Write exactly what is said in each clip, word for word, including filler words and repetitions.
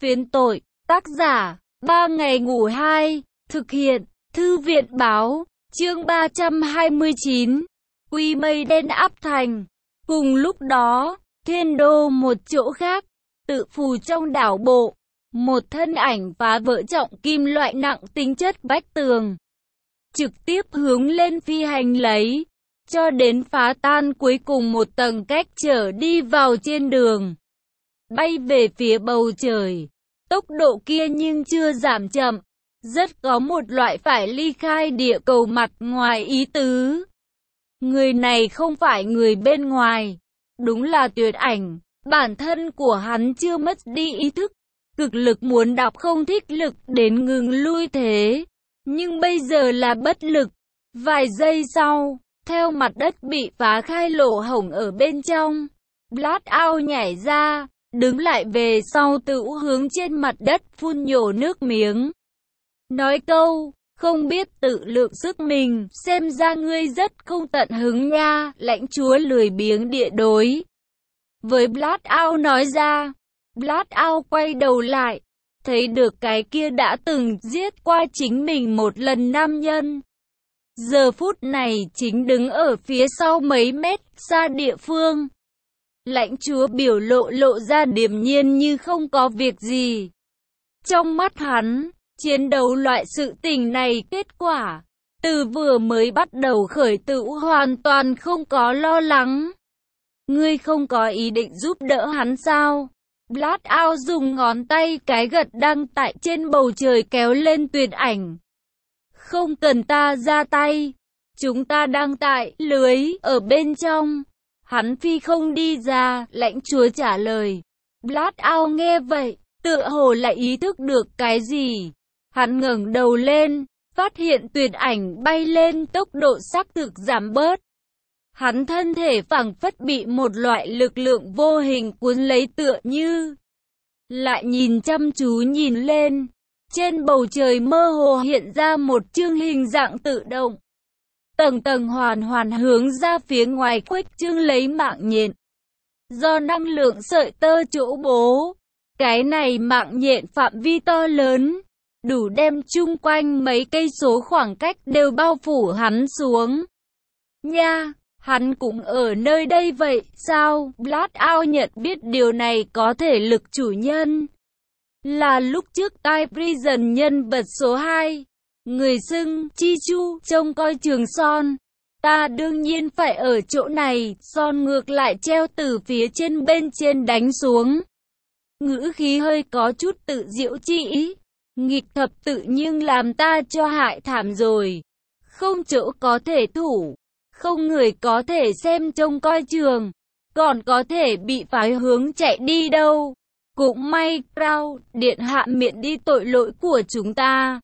Phiến tội, tác giả, ba ngày ngủ hai, thực hiện, thư viện báo, chương ba trăm hai mươi chín, quy mây đen áp thành. Cùng lúc đó, thiên đô một chỗ khác, tự phù trong đảo bộ, một thân ảnh phá vỡ trọng kim loại nặng tính chất vách tường, trực tiếp hướng lên phi hành lấy, cho đến phá tan cuối cùng một tầng cách trở đi vào trên đường, bay về phía bầu trời. Tốc độ kia nhưng chưa giảm chậm, rất có một loại phải ly khai địa cầu mặt ngoài ý tứ. Người này không phải người bên ngoài, đúng là Tuyệt Ảnh. Bản thân của hắn chưa mất đi ý thức, cực lực muốn đọc không thích lực đến ngừng lui thế, nhưng bây giờ là bất lực. Vài giây sau, theo mặt đất bị phá khai lỗ hổng ở bên trong, Blackout nhảy ra, đứng lại về sau tự hướng trên mặt đất phun nhổ nước miếng. Nói câu, không biết tự lượng sức mình, xem ra ngươi rất không tận hứng nha, lãnh chúa lười biếng địa đối với Blackout nói ra. Blackout quay đầu lại, thấy được cái kia đã từng giết qua chính mình một lần nam nhân. Giờ phút này chính đứng ở phía sau mấy mét xa địa phương. Lãnh chúa biểu lộ lộ ra điềm nhiên như không có việc gì. Trong mắt hắn, chiến đấu loại sự tình này kết quả, từ vừa mới bắt đầu khởi tự hoàn toàn không có lo lắng. Ngươi không có ý định giúp đỡ hắn sao? Blackout dùng ngón tay cái gật đang tại trên bầu trời kéo lên Tuyệt Ảnh. Không cần ta ra tay, chúng ta đang tại lưới ở bên trong. Hắn phi không đi ra, lãnh chúa trả lời. Blackout nghe vậy, tựa hồ lại ý thức được cái gì. Hắn ngẩng đầu lên, phát hiện Tuyệt Ảnh bay lên, tốc độ xác thực giảm bớt. Hắn thân thể phảng phất bị một loại lực lượng vô hình cuốn lấy, tựa như lại nhìn chăm chú nhìn lên. Trên bầu trời mơ hồ hiện ra một chương hình dạng tự động, tầng tầng hoàn hoàn hướng ra phía ngoài khuếch trương lấy mạng nhện. Do năng lượng sợi tơ chỗ bố, cái này mạng nhện phạm vi to lớn, đủ đem chung quanh mấy cây số khoảng cách đều bao phủ hắn xuống. Nha, hắn cũng ở nơi đây vậy sao? Blackout nhận biết điều này có thể lực chủ nhân là lúc trước Tai Prison nhân vật số hai, người xưng Chi Chu trông coi Trường Son. Ta đương nhiên phải ở chỗ này. Son ngược lại treo từ phía trên bên trên đánh xuống, ngữ khí hơi có chút tự giễu trị. Nghịch thập tự nhưng làm ta cho hại thảm rồi, không chỗ có thể thủ, không người có thể xem trông coi trường, còn có thể bị phái hướng chạy đi đâu. Cũng may, Crown, điện hạ miễn đi tội lỗi của chúng ta.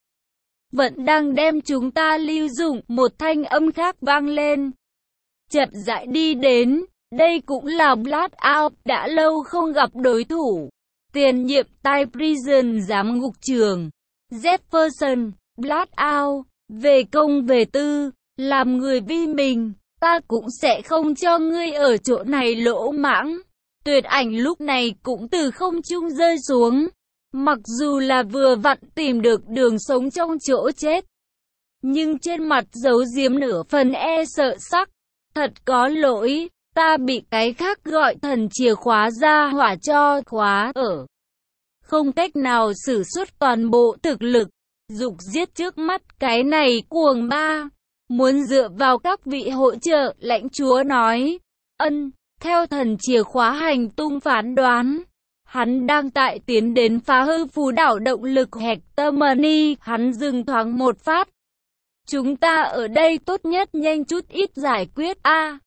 Vẫn đang đem chúng ta lưu dụng. Một thanh âm khác vang lên, chậm rãi đi đến. Đây cũng là Blackout, đã lâu không gặp đối thủ. Tiền nhiệm Tai Prison giám ngục trưởng Jefferson. Blackout, về công về tư, làm người vi mình, ta cũng sẽ không cho ngươi ở chỗ này lỗ mãng. Tuyệt Ảnh lúc này cũng từ không trung rơi xuống, mặc dù là vừa vặn tìm được đường sống trong chỗ chết, nhưng trên mặt giấu giếm nửa phần e sợ sắc. Thật có lỗi, ta bị cái khác gọi thần chìa khóa ra hỏa cho khóa ở, không cách nào sử xuất toàn bộ thực lực, dục giết trước mắt cái này cuồng ma, muốn dựa vào các vị hỗ trợ. Lãnh chúa nói, ân. Theo thần chìa khóa hành tung phán đoán, hắn đang tại tiến đến phá hư phù đảo động lực Hectormony. Hắn dừng thoáng một phát. Chúng ta ở đây tốt nhất nhanh chút ít giải quyết a. À,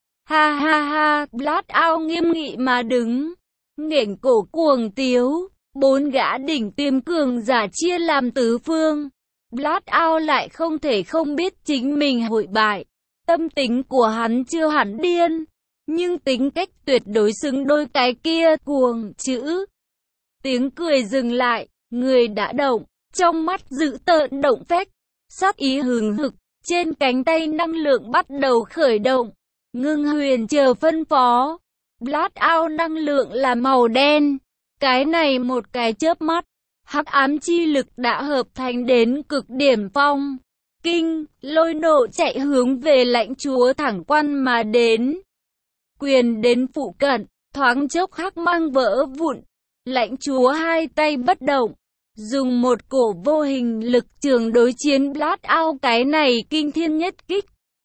ha ha ha, Blackout nghiêm nghị mà đứng, nghển cổ cuồng tiếu. Bốn gã đỉnh tiêm cường giả chia làm tứ phương. Blackout lại không thể không biết chính mình hội bại. Tâm tính của hắn chưa hẳn điên, nhưng tính cách tuyệt đối xứng đôi cái kia cuồng chữ. Tiếng cười dừng lại, người đã động, trong mắt dữ tợn động phách, sát ý hừng hực, trên cánh tay năng lượng bắt đầu khởi động. Ngưng Huyền chờ phân phó. Blackout năng lượng là màu đen, Cái này một cái chớp mắt, hắc ám chi lực đã hợp thành đến cực điểm phong. Kinh, lôi nộ chạy hướng về lãnh chúa thẳng quan mà đến. Quyền đến phụ cận, thoáng chốc hắc mang vỡ vụn. Lãnh chúa hai tay bất động, dùng một cổ vô hình lực trường đối chiến Blackout cái này kinh thiên nhất kích.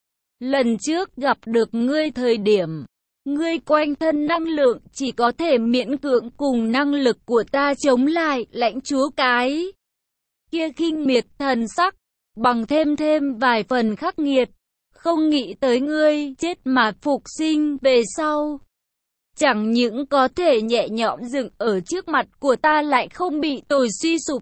Lần trước gặp được ngươi thời điểm, ngươi quanh thân năng lượng chỉ có thể miễn cưỡng cùng năng lực của ta chống lại, lãnh chúa cái kia khinh miệt thần sắc, bằng thêm thêm vài phần khắc nghiệt, không nghĩ tới ngươi chết mà phục sinh về sau. Chẳng những có thể nhẹ nhõm dựng ở trước mặt của ta lại không bị tồi suy sụp,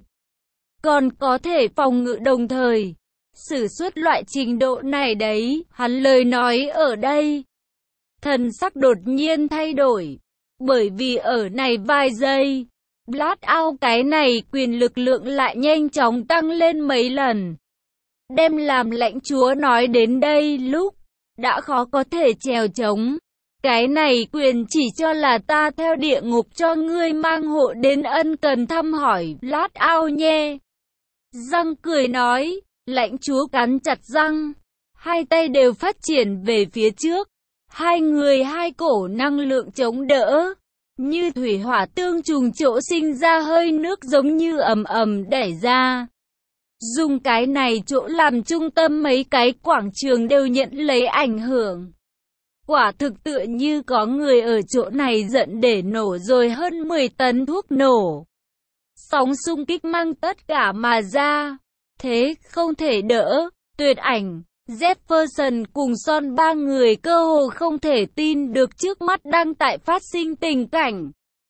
còn có thể phòng ngự đồng thời. Sử xuất loại trình độ này đấy, hắn lời nói ở đây. Thần sắc đột nhiên thay đổi, bởi vì ở này vài giây, Blackout cái này quyền lực lượng lại nhanh chóng tăng lên mấy lần. Đem làm lãnh chúa nói đến đây lúc, đã khó có thể trèo trống. Cái này quyền chỉ cho là ta theo địa ngục cho ngươi mang hộ đến ân cần thăm hỏi Blackout nhé. Răng cười nói, lãnh chúa cắn chặt răng, hai tay đều phát triển về phía trước. Hai người hai cổ năng lượng chống đỡ, như thủy hỏa tương trùng chỗ sinh ra hơi nước giống như ầm ầm đẩy ra. Dùng cái này chỗ làm trung tâm mấy cái quảng trường đều nhận lấy ảnh hưởng. Quả thực tựa như có người ở chỗ này giận để nổ rồi hơn mười tấn thuốc nổ. Sóng xung kích mang tất cả mà ra. Thế không thể đỡ, Tuyệt Ảnh, Jefferson cùng Son ba người cơ hồ không thể tin được trước mắt đang tại phát sinh tình cảnh.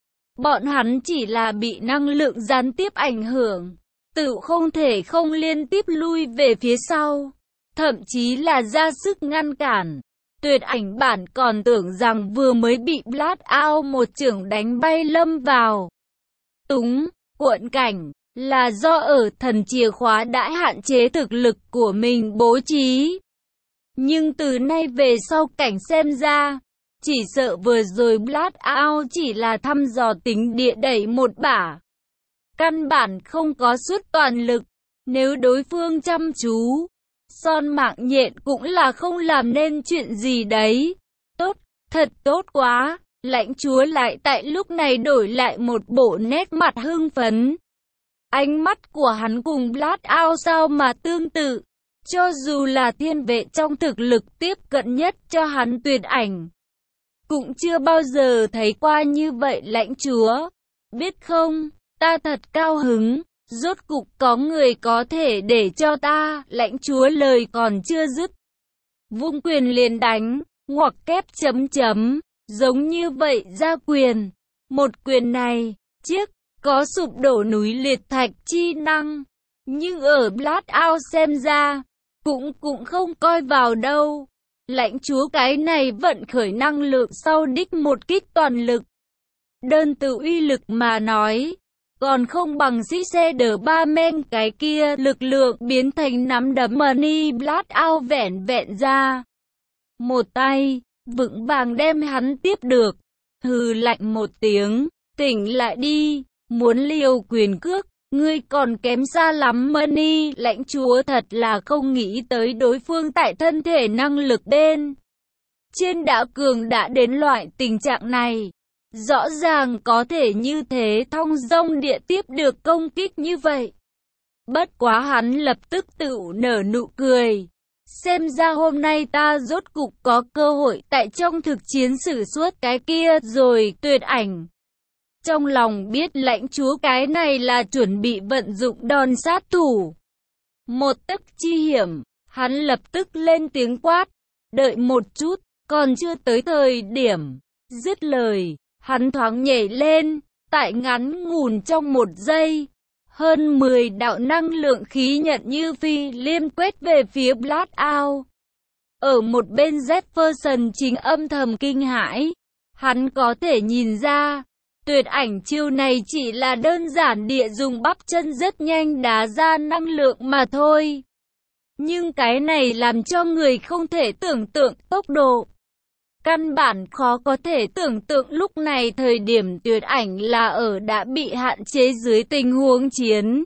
Bọn hắn chỉ là bị năng lượng gián tiếp ảnh hưởng, tự không thể không liên tiếp lui về phía sau, thậm chí là ra sức ngăn cản. Tuyệt Ảnh bản còn tưởng rằng vừa mới bị Blackout một chưởng đánh bay lâm vào túng, cuộn cảnh, là do ở thần chìa khóa đã hạn chế thực lực của mình bố trí. Nhưng từ nay về sau cảnh xem ra, chỉ sợ vừa rồi Blackout chỉ là thăm dò tính địa đẩy một bả. Căn bản không có suốt toàn lực, nếu đối phương chăm chú, Son mạng nhện cũng là không làm nên chuyện gì đấy. Tốt, thật tốt quá, lãnh chúa lại tại lúc này đổi lại một bộ nét mặt hưng phấn. Ánh mắt của hắn cùng Blackout sao mà tương tự, cho dù là thiên vệ trong thực lực tiếp cận nhất cho hắn Tuyệt Ảnh. Cũng chưa bao giờ thấy qua như vậy lãnh chúa. Biết không, ta thật cao hứng, rốt cục có người có thể để cho ta, lãnh chúa lời còn chưa dứt. Vung quyền liền đánh, ngoặc kép chấm chấm, giống như vậy ra quyền. Một quyền này, chiếc, có sụp đổ núi liệt thạch chi năng. Nhưng ở Blackout xem ra, cũng cũng không coi vào đâu. Lãnh chúa cái này vận khởi năng lượng sau đích một kích toàn lực. Đơn từ uy lực mà nói, còn không bằng xích xe đờ ba men cái kia lực lượng biến thành nắm đấm money Blackout vẹn vẹn ra. Một tay, vững vàng đem hắn tiếp được. Hừ lạnh một tiếng, tỉnh lại đi, muốn liều quyền cước, ngươi còn kém xa lắm money. Lãnh chúa thật là không nghĩ tới đối phương tại thân thể năng lực bên trên đã cường đã đến loại tình trạng này. Rõ ràng có thể như thế thong dong địa tiếp được công kích như vậy. Bất quá hắn lập tức tự nở nụ cười. Xem ra hôm nay ta rốt cục có cơ hội tại trong thực chiến sử xuất cái kia rồi. Tuyệt Ảnh trong lòng biết lãnh chúa cái này là chuẩn bị vận dụng đòn sát thủ. Một tấc chi hiểm, hắn lập tức lên tiếng quát. Đợi một chút, còn chưa tới thời điểm. Dứt lời, hắn thoáng nhảy lên, tại ngắn ngủn trong một giây. Hơn mười đạo năng lượng khí nhận như phi liêm quét về phía Blackout. Ở một bên Jefferson chính âm thầm kinh hãi. Hắn có thể nhìn ra, Tuyệt Ảnh chiêu này chỉ là đơn giản địa dùng bắp chân rất nhanh đá ra năng lượng mà thôi. Nhưng cái này làm cho người không thể tưởng tượng tốc độ. Căn bản khó có thể tưởng tượng lúc này thời điểm Tuyệt Ảnh là ở đã bị hạn chế dưới tình huống chiến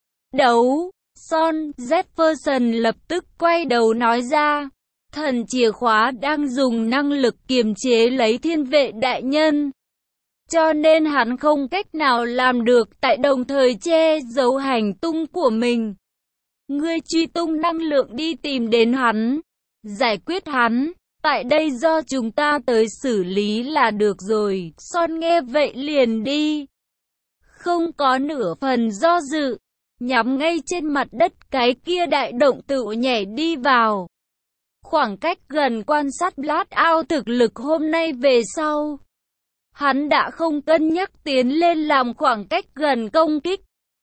đấu. Son Jefferson lập tức quay đầu nói ra, thần chìa khóa đang dùng năng lực kiềm chế lấy thiên vệ đại nhân. Cho nên hắn không cách nào làm được tại đồng thời che giấu hành tung của mình. Ngươi truy tung năng lượng đi tìm đến hắn, giải quyết hắn. Tại đây do chúng ta tới xử lý là được rồi. Son nghe vậy liền đi. Không có nửa phần do dự. Nhắm ngay trên mặt đất cái kia đại động tự nhảy đi vào. Khoảng cách gần quan sát Blackout thực lực hôm nay về sau. Hắn đã không cân nhắc tiến lên làm khoảng cách gần công kích.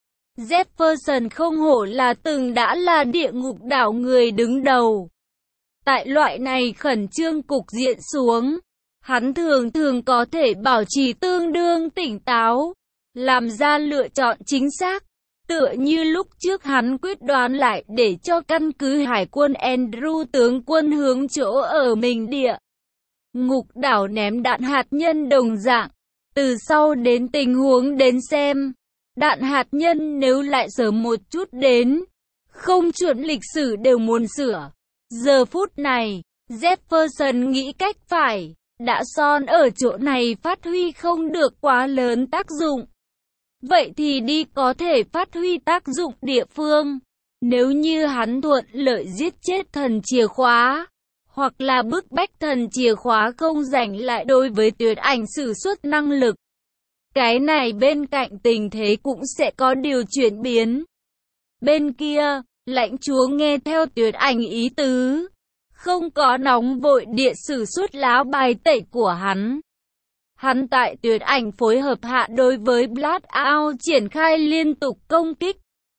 Jefferson không hổ là từng đã là địa ngục đảo người đứng đầu. Tại loại này khẩn trương cục diện xuống, hắn thường thường có thể bảo trì tương đương tỉnh táo, làm ra lựa chọn chính xác. Tựa như lúc trước hắn quyết đoán lại để cho căn cứ hải quân Andrew tướng quân hướng chỗ ở mình địa ngục đảo ném đạn hạt nhân đồng dạng. Từ sau đến tình huống đến xem, đạn hạt nhân nếu lại sớm một chút đến, không chuẩn lịch sử đều muốn sửa. Giờ phút này, Jefferson nghĩ cách phải, đã Son ở chỗ này phát huy không được quá lớn tác dụng. Vậy thì đi có thể phát huy tác dụng địa phương. Nếu như hắn thuận lợi giết chết thần chìa khóa, hoặc là bức bách thần chìa khóa không giành lại đối với Tuyệt Ảnh sử xuất năng lực. Cái này bên cạnh tình thế cũng sẽ có điều chuyển biến. Bên kia, lãnh chúa nghe theo Tuyệt Ảnh ý tứ, không có nóng vội địa sử xuất lá bài tẩy của hắn. Hắn tại Tuyệt Ảnh phối hợp hạ đối với Blackout triển khai liên tục công kích.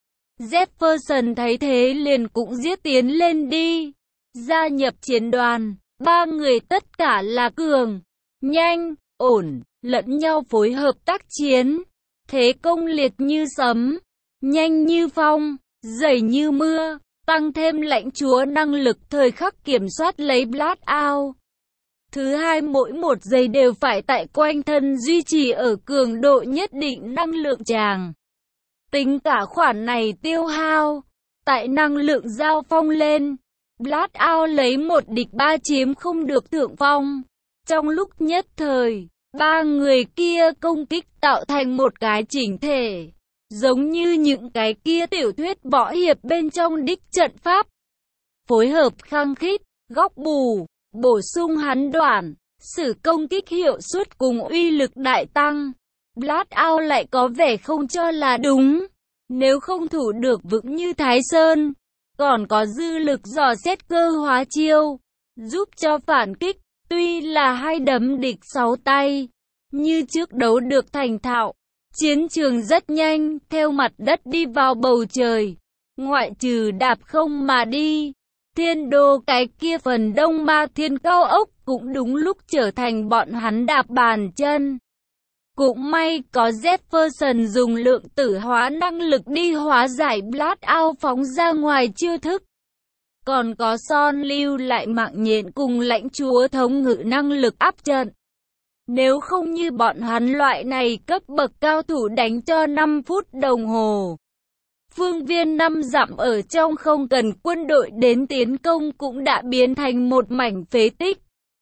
Jefferson thấy thế liền cũng giết tiến lên đi. Gia nhập chiến đoàn, ba người tất cả là cường, nhanh, ổn, lẫn nhau phối hợp tác chiến. Thế công liệt như sấm, nhanh như phong, dày như mưa, tăng thêm lãnh chúa năng lực thời khắc kiểm soát lấy Blackout. Thứ hai, mỗi một giây đều phải tại quanh thân duy trì ở cường độ nhất định năng lượng tràng. Tính cả khoản này tiêu hao, tại năng lượng giao phong lên, Blackout lấy một địch ba chiếm không được thượng phong. Trong lúc nhất thời, ba người kia công kích tạo thành một cái chỉnh thể, giống như những cái kia tiểu thuyết võ hiệp bên trong đích trận pháp. Phối hợp khăng khít, góc bù, bổ sung hắn đoạn, sử công kích hiệu suất cùng uy lực đại tăng. Blackout lại có vẻ không cho là đúng, nếu không thủ được vững như Thái Sơn, còn có dư lực dò xét cơ hóa chiêu, giúp cho phản kích. Tuy là hai đấm địch sáu tay, như trước đấu được thành thạo. Chiến trường rất nhanh, theo mặt đất đi vào bầu trời. Ngoại trừ đạp không mà đi, thiên đô cái kia phần đông ma thiên cao ốc cũng đúng lúc trở thành bọn hắn đạp bàn chân. Cũng may có Jefferson dùng lượng tử hóa năng lực đi hóa giải Blackout phóng ra ngoài chiêu thức. Còn có Son lưu lại mạng nhện cùng lãnh chúa thống ngự năng lực áp trận. Nếu không như bọn hắn loại này cấp bậc cao thủ đánh cho năm phút đồng hồ, phương viên năm dặm ở trong không cần quân đội đến tiến công cũng đã biến thành một mảnh phế tích.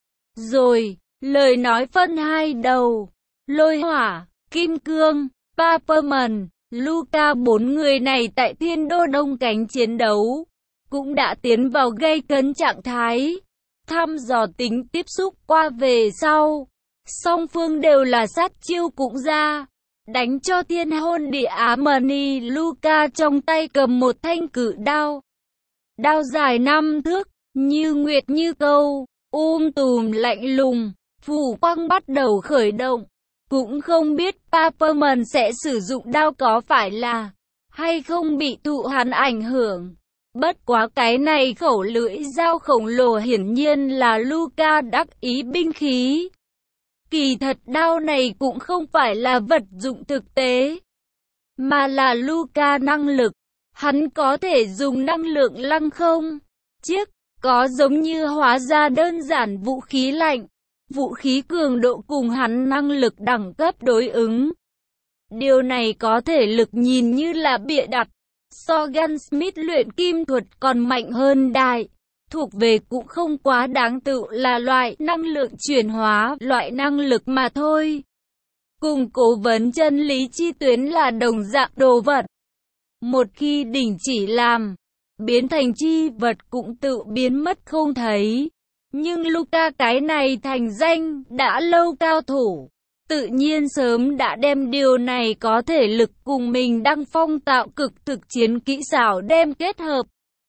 Rồi, lời nói phân hai đầu, Lôi Hỏa, Kim Cương, Paperman, Luca bốn người này tại thiên đô đông cánh chiến đấu, cũng đã tiến vào gây cấn trạng thái. Thăm dò tính tiếp xúc qua về sau, song phương đều là sát chiêu cũng ra, đánh cho thiên hôn địa Ám-ni. Luca trong tay cầm một thanh cự đao, đao dài năm thước, như nguyệt như câu, um tùm lạnh lùng, phủ quang bắt đầu khởi động. Cũng không biết Paperman sẽ sử dụng đao có phải là hay không bị thụ hắn ảnh hưởng. Bất quá cái này khẩu lưỡi dao khổng lồ hiển nhiên là Luca đắc ý binh khí. Kỳ thật đao này cũng không phải là vật dụng thực tế, mà là Luca năng lực. Hắn có thể dùng năng lượng lăng không chiếc, có giống như hóa ra đơn giản vũ khí lạnh, vũ khí cường độ cùng hắn năng lực đẳng cấp đối ứng. Điều này có thể lực nhìn như là bịa đặt. So Gunsmith luyện kim thuật còn mạnh hơn đại. Thuộc về cũng không quá đáng tự là loại năng lượng chuyển hóa, loại năng lực mà thôi. Cùng cố vấn chân lý chi tuyến là đồng dạng đồ vật. Một khi đình chỉ làm, biến thành chi vật cũng tự biến mất không thấy. Nhưng Luca cái này thành danh đã lâu cao thủ, tự nhiên sớm đã đem điều này có thể lực cùng mình đăng phong tạo cực thực chiến kỹ xảo đem kết hợp.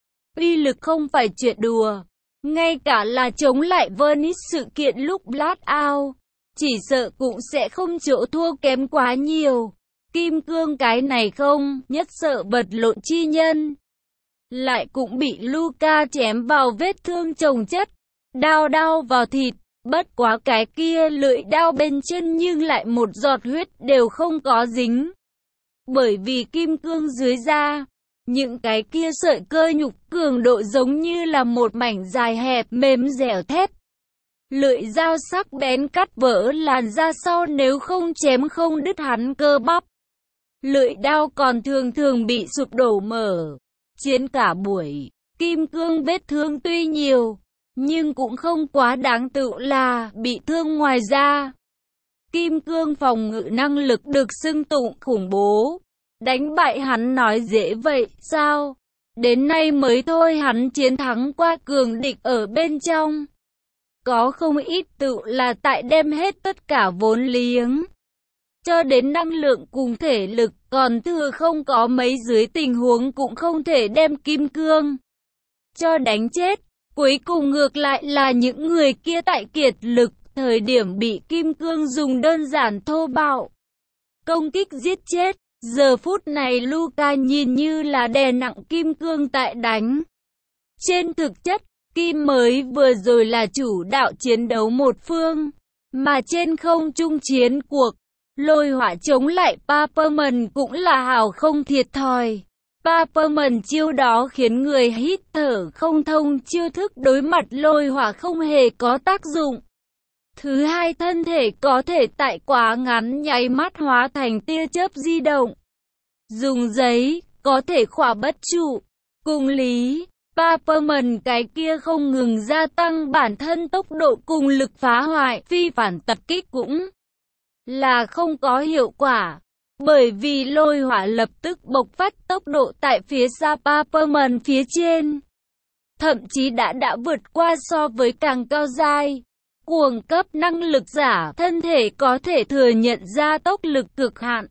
Uy lực không phải chuyện đùa, ngay cả là chống lại Venice sự kiện lúc Blackout, chỉ sợ cũng sẽ không chỗ thua kém quá nhiều. Kim cương cái này không, nhất sợ vật lộn chi nhân. Lại cũng bị Luca chém vào vết thương chồng chất, đao đao vào thịt, bất quá cái kia lưỡi đao bên chân nhưng lại một giọt huyết đều không có dính. Bởi vì kim cương dưới da, những cái kia sợi cơ nhục cường độ giống như là một mảnh dài hẹp mềm dẻo thép. Lưỡi dao sắc bén cắt vỡ làn da sau nếu không chém không đứt hắn cơ bắp. Lưỡi đao còn thường thường bị sụp đổ mở. Chiến cả buổi, kim cương vết thương tuy nhiều, nhưng cũng không quá đáng tự là bị thương ngoài da. Kim cương phòng ngự năng lực được xưng tụng khủng bố. Đánh bại hắn nói dễ vậy sao? Đến nay mới thôi hắn chiến thắng qua cường địch ở bên trong. Có không ít tự là tại đem hết tất cả vốn liếng cho đến năng lượng cùng thể lực, còn thừa không có mấy dưới tình huống cũng không thể đem kim cương cho đánh chết. Cuối cùng ngược lại là những người kia tại kiệt lực, thời điểm bị kim cương dùng đơn giản thô bạo công kích giết chết. Giờ phút này Luca nhìn như là đè nặng kim cương tại đánh. Trên thực chất, Kim mới vừa rồi là chủ đạo chiến đấu một phương, mà trên không trung chiến cuộc, lôi hỏa chống lại Paperman cũng là hào không thiệt thòi. Paperman chiêu đó khiến người hít thở không thông, chiêu thức đối mặt lôi hỏa không hề có tác dụng. Thứ hai, thân thể có thể tại quá ngắn nháy mắt hóa thành tia chớp di động. Dùng giấy, có thể khỏa bất trụ. Cùng lý, Paperman cái kia không ngừng gia tăng bản thân tốc độ cùng lực phá hoại, phi phản tập kích cũng là không có hiệu quả. Bởi vì lôi hỏa lập tức bộc phát tốc độ tại phía xa Paperman phía trên. Thậm chí đã đã vượt qua so với càng cao giai. Cuồng cấp năng lực giả, thân thể có thể thừa nhận ra tốc lực cực hạn.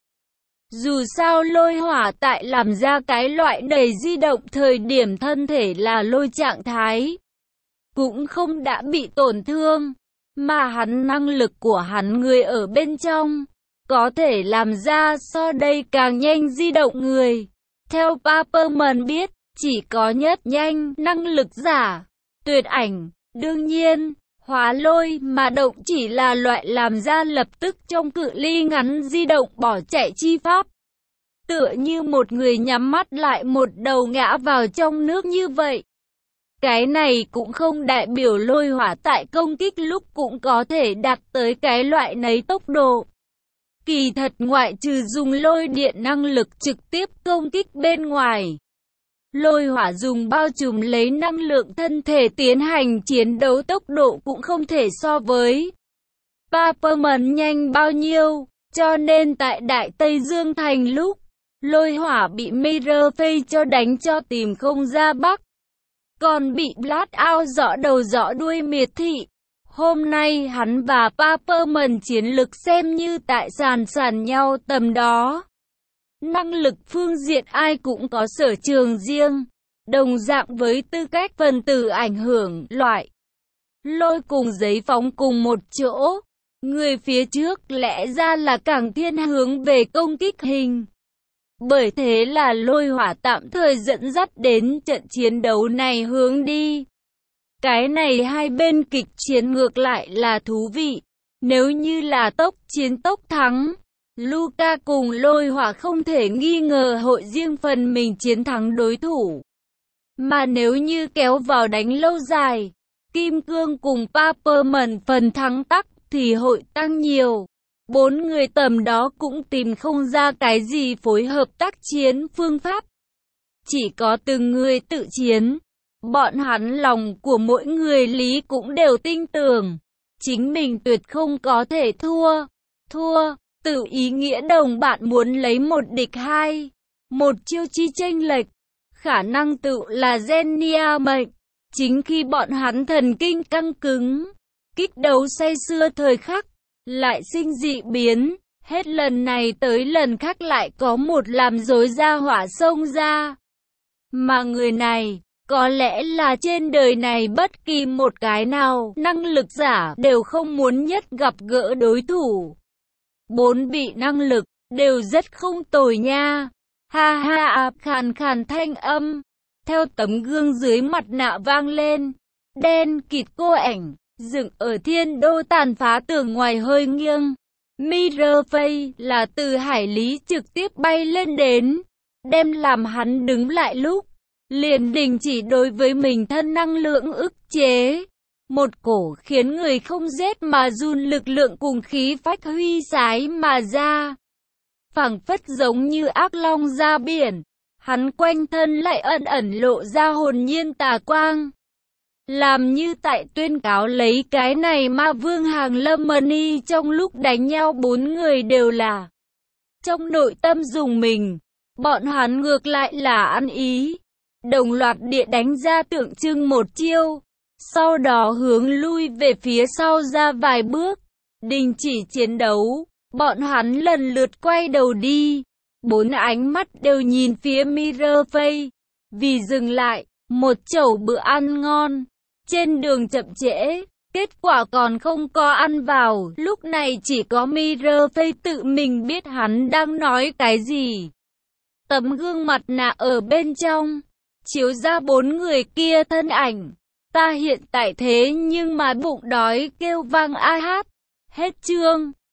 Dù sao lôi hỏa tại làm ra cái loại đầy di động thời điểm thân thể là lôi trạng thái, cũng không đã bị tổn thương, mà hắn năng lực của hắn người ở bên trong, có thể làm ra so đây càng nhanh di động người. Theo Paperman biết, chỉ có nhất nhanh năng lực giả, tuyệt ảnh, đương nhiên, hóa lôi mà động chỉ là loại làm ra lập tức trong cự ly ngắn di động bỏ chạy chi pháp. Tựa như một người nhắm mắt lại một đầu ngã vào trong nước như vậy. Cái này cũng không đại biểu lôi hỏa tại công kích lúc cũng có thể đạt tới cái loại nấy tốc độ. Kỳ thật ngoại trừ dùng lôi điện năng lực trực tiếp công kích bên ngoài, lôi hỏa dùng bao trùm lấy năng lượng thân thể tiến hành chiến đấu tốc độ cũng không thể so với Paperman nhanh bao nhiêu, cho nên tại Đại Tây Dương Thành lúc, lôi hỏa bị Mirrorface cho đánh cho tìm không ra bắc, còn bị Blackout rõ đầu rõ đuôi miệt thị. Hôm nay hắn và Paperman chiến lực xem như tại sàn sàn nhau tầm đó. Năng lực phương diện ai cũng có sở trường riêng, đồng dạng với tư cách phần tử ảnh hưởng loại. Lôi cùng giấy phóng cùng một chỗ, người phía trước lẽ ra là càng thiên hướng về công kích hình. Bởi thế là lôi hỏa tạm thời dẫn dắt đến trận chiến đấu này hướng đi. Cái này hai bên kịch chiến ngược lại là thú vị. Nếu như là tốc chiến tốc thắng, Luca cùng lôi hỏa không thể nghi ngờ hội riêng phần mình chiến thắng đối thủ. Mà nếu như kéo vào đánh lâu dài, Kim Cương cùng Paperman phần thắng tắc thì hội tăng nhiều. Bốn người tầm đó cũng tìm không ra cái gì phối hợp tác chiến phương pháp. Chỉ có từng người tự chiến. Bọn hắn lòng của mỗi người lý cũng đều tin tưởng. Chính mình tuyệt không có thể thua. Thua, tự ý nghĩa đồng bạn muốn lấy một địch hai. Một chiêu chi chênh lệch. Khả năng tự là genia mệnh. Chính khi bọn hắn thần kinh căng cứng, kích đấu say sưa thời khắc, lại sinh dị biến, hết lần này tới lần khác lại có một làm rối ra hỏa xông ra. Mà người này, có lẽ là trên đời này bất kỳ một cái nào, năng lực giả đều không muốn nhất gặp gỡ đối thủ. Bốn vị năng lực, đều rất không tồi nha. Ha ha à, khàn khàn thanh âm. Theo tấm gương dưới mặt nạ vang lên, đen kịt cô ảnh, dựng ở thiên đô tàn phá tường ngoài hơi nghiêng. Mirror Face là từ hải lý trực tiếp bay lên đến, đem làm hắn đứng lại lúc, liền đình chỉ đối với mình thân năng lượng ức chế. Một cổ khiến người không rét mà run lực lượng cùng khí phách huy sái mà ra. Phảng phất giống như ác long ra biển. Hắn quanh thân lại ẩn ẩn lộ ra hồn nhiên tà quang. Làm như tại tuyên cáo lấy cái này ma vương hàng lâm money trong lúc đánh nhau bốn người đều là. Trong nội tâm dùng mình, bọn hắn ngược lại là ăn ý. Đồng loạt địa đánh ra tượng trưng một chiêu. Sau đó hướng lui về phía sau ra vài bước. Đình chỉ chiến đấu, bọn hắn lần lượt quay đầu đi. Bốn ánh mắt đều nhìn phía Mirror Face. Vì dừng lại, một chầu bữa ăn ngon. Trên đường chậm trễ, kết quả còn không có ăn vào. Lúc này chỉ có Mirror Face tự mình biết hắn đang nói cái gì. Tấm gương mặt nạ ở bên trong, chiếu ra bốn người kia thân ảnh. Ta hiện tại thế nhưng mà bụng đói kêu vang a hát. Hết chương.